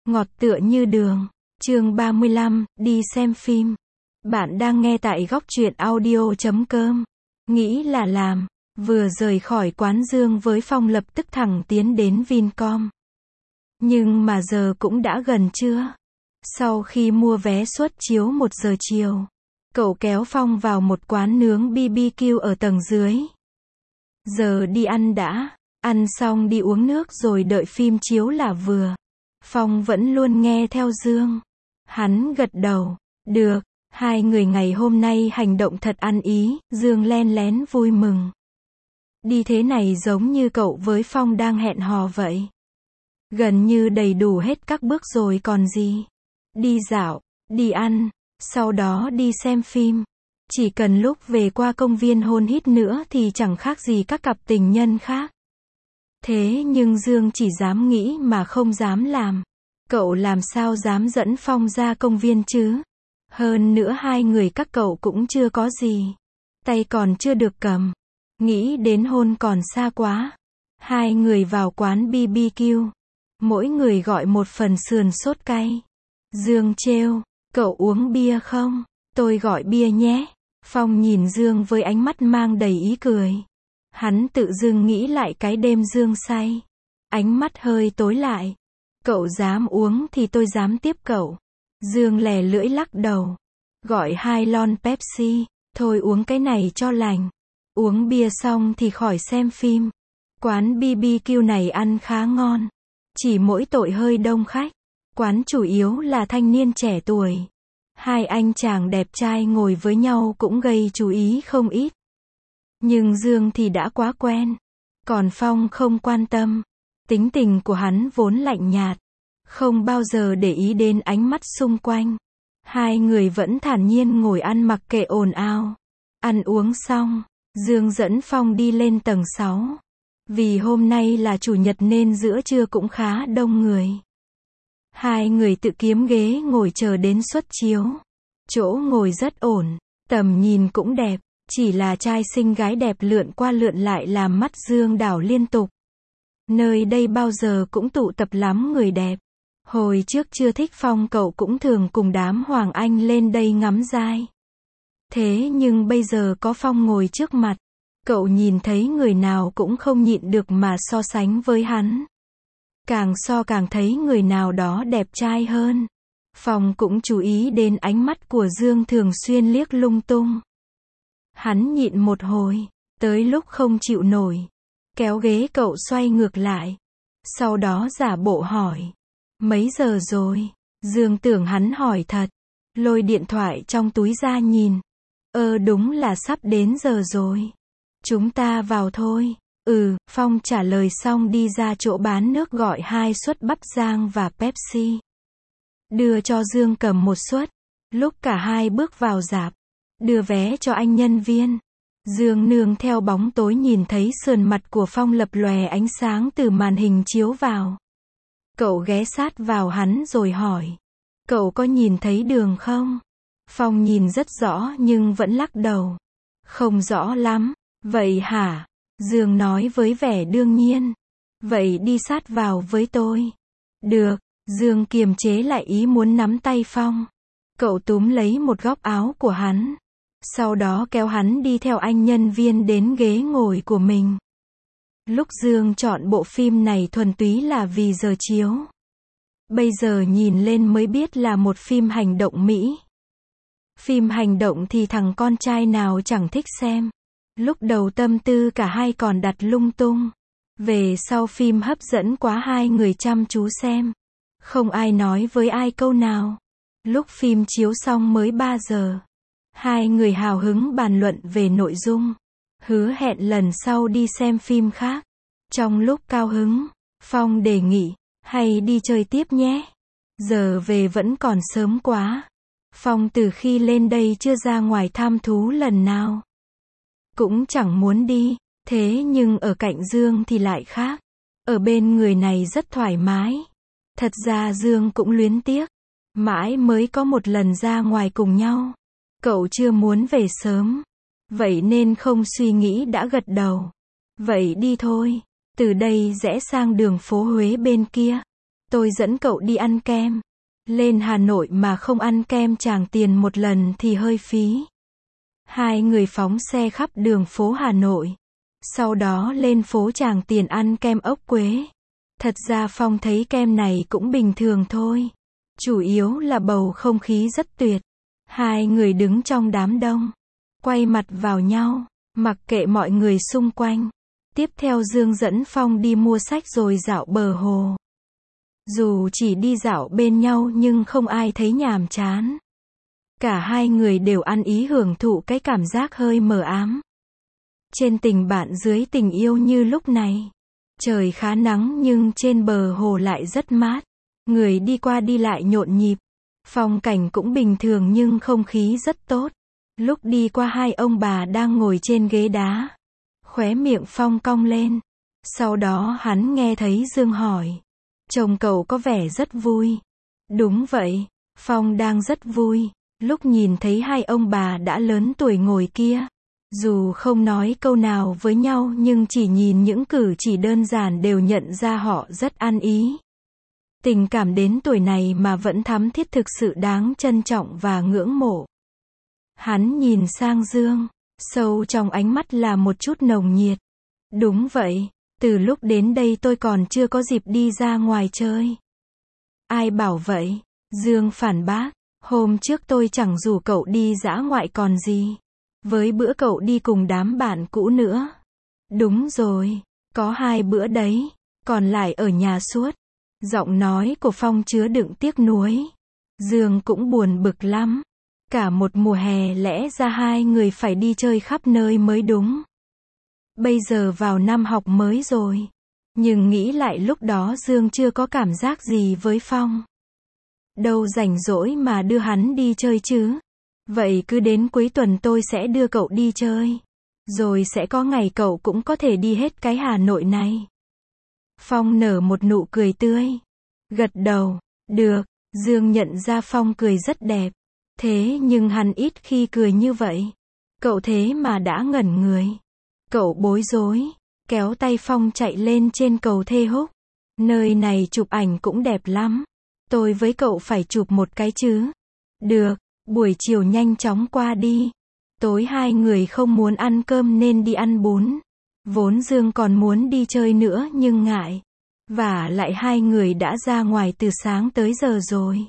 Ngọt tựa như đường. Chương 35, đi xem phim. Bạn đang nghe tại góc truyện audio.com. Nghĩ là làm. Vừa rời khỏi quán Dương với Phong lập tức thẳng tiến đến Vincom. Nhưng mà giờ cũng đã gần trưa. Sau khi mua vé suất chiếu 1 giờ chiều, cậu kéo Phong vào một quán nướng BBQ ở tầng dưới. Giờ đi ăn đã. Ăn xong đi uống nước rồi đợi phim chiếu là vừa. Phong vẫn luôn nghe theo Dương. Hắn gật đầu. Được. Hai người ngày hôm nay hành động thật ăn ý. Dương len lén vui mừng. Đi thế này giống như cậu với Phong đang hẹn hò vậy. Gần như đầy đủ hết các bước rồi còn gì. Đi dạo, đi ăn, sau đó đi xem phim. Chỉ cần lúc về qua công viên hôn hít nữa thì chẳng khác gì các cặp tình nhân khác. Thế nhưng Dương chỉ dám nghĩ mà không dám làm. Cậu làm sao dám dẫn Phong ra công viên chứ? Hơn nữa hai người các cậu cũng chưa có gì. Tay còn chưa được cầm. Nghĩ đến hôn còn xa quá. Hai người vào quán BBQ. Mỗi người gọi một phần sườn sốt cay. Dương trêu, cậu uống bia không? Tôi gọi bia nhé. Phong nhìn Dương với ánh mắt mang đầy ý cười. Hắn tự dưng nghĩ lại cái đêm Dương say. Ánh mắt hơi tối lại. Cậu dám uống thì tôi dám tiếp cậu. Dương lè lưỡi lắc đầu. Gọi 2 lon Pepsi. Thôi uống cái này cho lành. Uống bia xong thì khỏi xem phim. Quán BBQ này ăn khá ngon. Chỉ mỗi tội hơi đông khách. Quán chủ yếu là thanh niên trẻ tuổi. Hai anh chàng đẹp trai ngồi với nhau cũng gây chú ý không ít. Nhưng Dương thì đã quá quen. Còn Phong không quan tâm. Tính tình của hắn vốn lạnh nhạt. Không bao giờ để ý đến ánh mắt xung quanh. Hai người vẫn thản nhiên ngồi ăn mặc kệ ồn ào. Ăn uống xong, Dương dẫn Phong đi lên tầng 6. Vì hôm nay là chủ nhật nên giữa trưa cũng khá đông người. Hai người tự kiếm ghế ngồi chờ đến suất chiếu. Chỗ ngồi rất ổn, tầm nhìn cũng đẹp. Chỉ là trai xinh gái đẹp lượn qua lượn lại làm mắt Dương đảo liên tục. Nơi đây bao giờ cũng tụ tập lắm người đẹp. Hồi trước chưa thích Phong cậu cũng thường cùng đám Hoàng Anh lên đây ngắm giai. Thế nhưng bây giờ có Phong ngồi trước mặt. Cậu nhìn thấy người nào cũng không nhịn được mà so sánh với hắn. Càng so càng thấy người nào đó đẹp trai hơn. Phong cũng chú ý đến ánh mắt của Dương thường xuyên liếc lung tung. Hắn nhịn một hồi, tới lúc không chịu nổi. Kéo ghế cậu xoay ngược lại. Sau đó giả bộ hỏi. Mấy giờ rồi? Dương tưởng hắn hỏi thật. Lôi điện thoại trong túi ra nhìn. Đúng là sắp đến giờ rồi. Chúng ta vào thôi. Phong trả lời xong đi ra chỗ bán nước gọi 2 suất bắp rang và Pepsi. Đưa cho Dương cầm một suất. Lúc cả hai bước vào rạp, đưa vé cho anh nhân viên. Dương nương theo bóng tối nhìn thấy sườn mặt của Phong lập lòe ánh sáng từ màn hình chiếu vào. Cậu ghé sát vào hắn rồi hỏi. Cậu có nhìn thấy đường không? Phong nhìn rất rõ nhưng vẫn lắc đầu. Không rõ lắm. Vậy hả? Dương nói với vẻ đương nhiên. Vậy đi sát vào với tôi. Được. Dương kiềm chế lại ý muốn nắm tay Phong. Cậu túm lấy một góc áo của hắn. Sau đó kéo hắn đi theo anh nhân viên đến ghế ngồi của mình. Lúc Dương chọn bộ phim này thuần túy là vì giờ chiếu. Bây giờ nhìn lên mới biết là một phim hành động Mỹ. Phim hành động thì thằng con trai nào chẳng thích xem. Lúc đầu tâm tư cả hai còn đặt lung tung. Về sau phim hấp dẫn quá hai người chăm chú xem. Không ai nói với ai câu nào. Lúc phim chiếu xong mới 3 giờ. Hai người hào hứng bàn luận về nội dung. Hứa hẹn lần sau đi xem phim khác. Trong lúc cao hứng, Phong đề nghị, hay đi chơi tiếp nhé. Giờ về vẫn còn sớm quá. Phong từ khi lên đây chưa ra ngoài thăm thú lần nào. Cũng chẳng muốn đi, thế nhưng ở cạnh Dương thì lại khác. Ở bên người này rất thoải mái. Thật ra Dương cũng luyến tiếc. Mãi mới có một lần ra ngoài cùng nhau. Cậu chưa muốn về sớm. Vậy nên không suy nghĩ đã gật đầu. Vậy đi thôi. Từ đây rẽ sang đường phố Huế bên kia. tôi dẫn cậu đi ăn kem. Lên Hà Nội mà không ăn kem Tràng Tiền một lần thì hơi phí. Hai người phóng xe khắp đường phố Hà Nội. Sau đó lên phố Tràng Tiền ăn kem ốc Quế. Thật ra Phong thấy kem này cũng bình thường thôi. Chủ yếu là bầu không khí rất tuyệt. Hai người đứng trong đám đông, quay mặt vào nhau, mặc kệ mọi người xung quanh. Tiếp theo Dương dẫn Phong đi mua sách rồi dạo bờ hồ. Dù chỉ đi dạo bên nhau nhưng không ai thấy nhàm chán. Cả hai người đều ăn ý hưởng thụ cái cảm giác hơi mờ ám. Trên tình bạn dưới tình yêu như lúc này. Trời khá nắng nhưng trên bờ hồ lại rất mát. Người đi qua đi lại nhộn nhịp. Phong cảnh cũng bình thường nhưng không khí rất tốt. Lúc đi qua hai ông bà đang ngồi trên ghế đá. Khóe miệng Phong cong lên. Sau đó hắn nghe thấy Dương hỏi. Chồng cậu có vẻ rất vui. Đúng vậy, Phong đang rất vui. Lúc nhìn thấy hai ông bà đã lớn tuổi ngồi kia. Dù không nói câu nào với nhau nhưng chỉ nhìn những cử chỉ đơn giản đều nhận ra họ rất ăn ý. Tình cảm đến tuổi này mà vẫn thắm thiết thực sự đáng trân trọng và ngưỡng mộ. Hắn nhìn sang Dương, sâu trong ánh mắt là một chút nồng nhiệt. Đúng vậy, từ lúc đến đây tôi còn chưa có dịp đi ra ngoài chơi. Ai bảo vậy? Dương phản bác, hôm trước tôi chẳng rủ cậu đi dã ngoại còn gì. Với bữa cậu đi cùng đám bạn cũ nữa. Đúng rồi, có 2 bữa đấy, còn lại ở nhà suốt. Giọng nói của Phong chứa đựng tiếc nuối. Dương cũng buồn bực lắm. Cả một mùa hè lẽ ra hai người phải đi chơi khắp nơi mới đúng. Bây giờ vào năm học mới rồi. Nhưng nghĩ lại lúc đó Dương chưa có cảm giác gì với Phong. Đâu rảnh rỗi mà đưa hắn đi chơi chứ. Vậy cứ đến cuối tuần tôi sẽ đưa cậu đi chơi. Rồi sẽ có ngày cậu cũng có thể đi hết cái Hà Nội này. Phong nở một nụ cười tươi. Gật đầu. Được. Dương nhận ra Phong cười rất đẹp. Thế nhưng hắn ít khi cười như vậy. Cậu thế mà đã ngẩn người. Cậu bối rối. Kéo tay Phong chạy lên trên cầu Thê Húc. Nơi này chụp ảnh cũng đẹp lắm. Tôi với cậu phải chụp một cái chứ. Được. Buổi chiều nhanh chóng qua đi. Tối hai người không muốn ăn cơm nên đi ăn bún. Vốn Dương còn muốn đi chơi nữa nhưng ngại. Vả lại hai người đã ra ngoài từ sáng tới giờ rồi.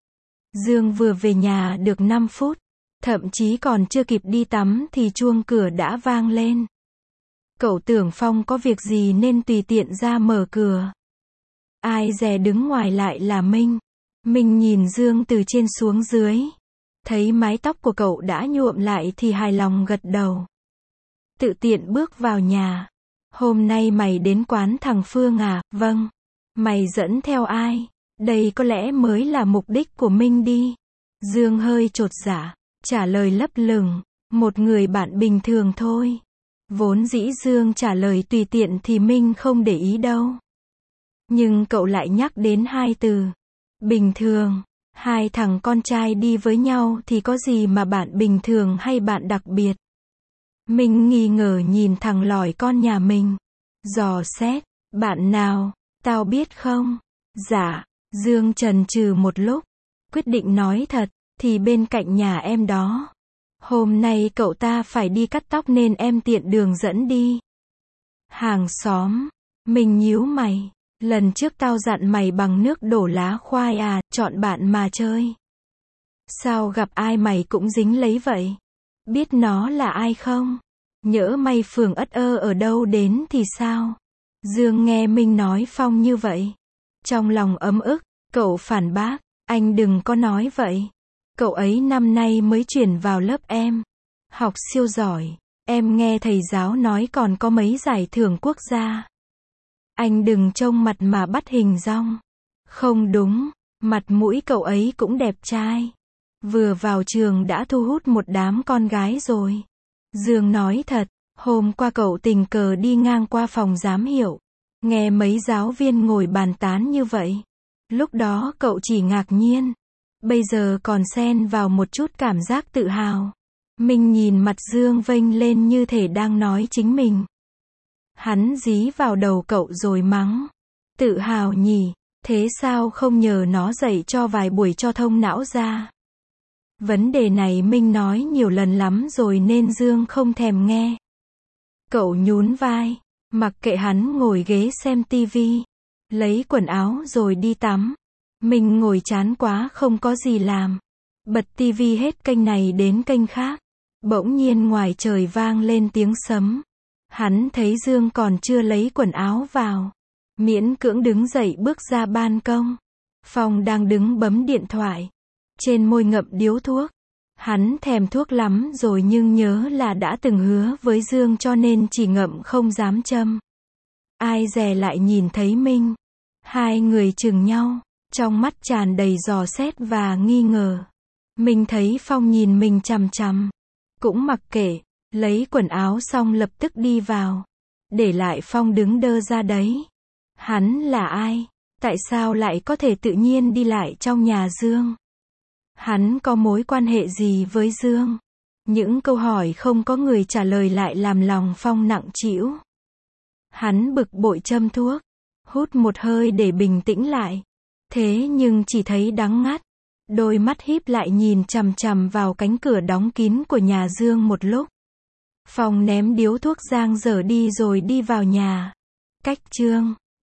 Dương vừa về nhà được 5 phút. Thậm chí còn chưa kịp đi tắm thì chuông cửa đã vang lên. Cậu tưởng Phong có việc gì nên tùy tiện ra mở cửa. Ai dè đứng ngoài lại là Minh. Minh nhìn Dương từ trên xuống dưới. Thấy mái tóc của cậu đã nhuộm lại thì hài lòng gật đầu. Tự tiện bước vào nhà. Hôm nay mày đến quán thằng Phương à? Vâng. Mày dẫn theo ai? Đây có lẽ mới là mục đích của Minh đi. Dương hơi chột dạ, trả lời lấp lửng. Một người bạn bình thường thôi. Vốn dĩ Dương trả lời tùy tiện thì Minh không để ý đâu. Nhưng cậu lại nhắc đến 2 từ. Bình thường. 2 thằng con trai đi với nhau thì có gì mà bạn bình thường hay bạn đặc biệt. Minh nghi ngờ nhìn thằng lỏi con nhà mình. Dò xét. Bạn nào? Tao biết không? Dạ. Dương chần chừ một lúc. Quyết định nói thật. Thì bên cạnh nhà em đó. Hôm nay cậu ta phải đi cắt tóc nên em tiện đường dẫn đi. Hàng xóm. Mình nhíu mày. Lần trước tao dặn mày bằng nước đổ lá khoai à, chọn bạn mà chơi. Sao gặp ai mày cũng dính lấy vậy? Biết nó là ai không? Nhỡ may Phường ất ơ ở đâu đến thì sao? Dương nghe Minh nói Phong như vậy. Trong lòng ấm ức, cậu phản bác, anh đừng có nói vậy. Cậu ấy năm nay mới chuyển vào lớp em. Học siêu giỏi, em nghe thầy giáo nói còn có mấy giải thưởng quốc gia. Anh đừng trông mặt mà bắt hình dong. Không đúng, mặt mũi cậu ấy cũng đẹp trai. Vừa vào trường đã thu hút một đám con gái rồi. Dương nói thật, hôm qua cậu tình cờ đi ngang qua phòng giám hiệu. Nghe mấy giáo viên ngồi bàn tán như vậy. Lúc đó cậu chỉ ngạc nhiên. Bây giờ còn xen vào một chút cảm giác tự hào. Mình nhìn mặt Dương vênh lên như thể đang nói chính mình. Hắn dí vào đầu cậu rồi mắng. Tự hào nhỉ, Thế sao không nhờ nó dạy cho vài buổi cho thông não ra? Vấn đề này Minh nói nhiều lần lắm rồi nên Dương không thèm nghe. Cậu nhún vai, mặc kệ hắn ngồi ghế xem tivi, lấy quần áo rồi đi tắm. Mình ngồi chán quá không có gì làm. Bật tivi hết kênh này đến kênh khác. Bỗng nhiên ngoài trời vang lên tiếng sấm. Hắn thấy Dương còn chưa lấy quần áo vào. Miễn cưỡng đứng dậy bước ra ban công. Phong đang đứng bấm điện thoại. Trên môi ngậm điếu thuốc. Hắn thèm thuốc lắm rồi nhưng nhớ là đã từng hứa với Dương cho nên chỉ ngậm không dám châm. Ai dè lại nhìn thấy Minh. Hai người chừng nhau, trong mắt tràn đầy dò xét và nghi ngờ. Minh thấy Phong nhìn mình chằm chằm. Cũng mặc kệ, lấy quần áo xong lập tức đi vào. Để lại Phong đứng đơ ra đấy. Hắn là ai? Tại sao lại có thể tự nhiên đi lại trong nhà Dương? Hắn có mối quan hệ gì với Dương? Những câu hỏi không có người trả lời lại làm lòng Phong nặng trĩu. Hắn bực bội châm thuốc, hút một hơi để bình tĩnh lại. Thế nhưng chỉ thấy đắng ngắt. Đôi mắt híp lại nhìn chằm chằm vào cánh cửa đóng kín của nhà Dương một lúc. Phong ném điếu thuốc giang dở đi rồi đi vào nhà. Cách Chương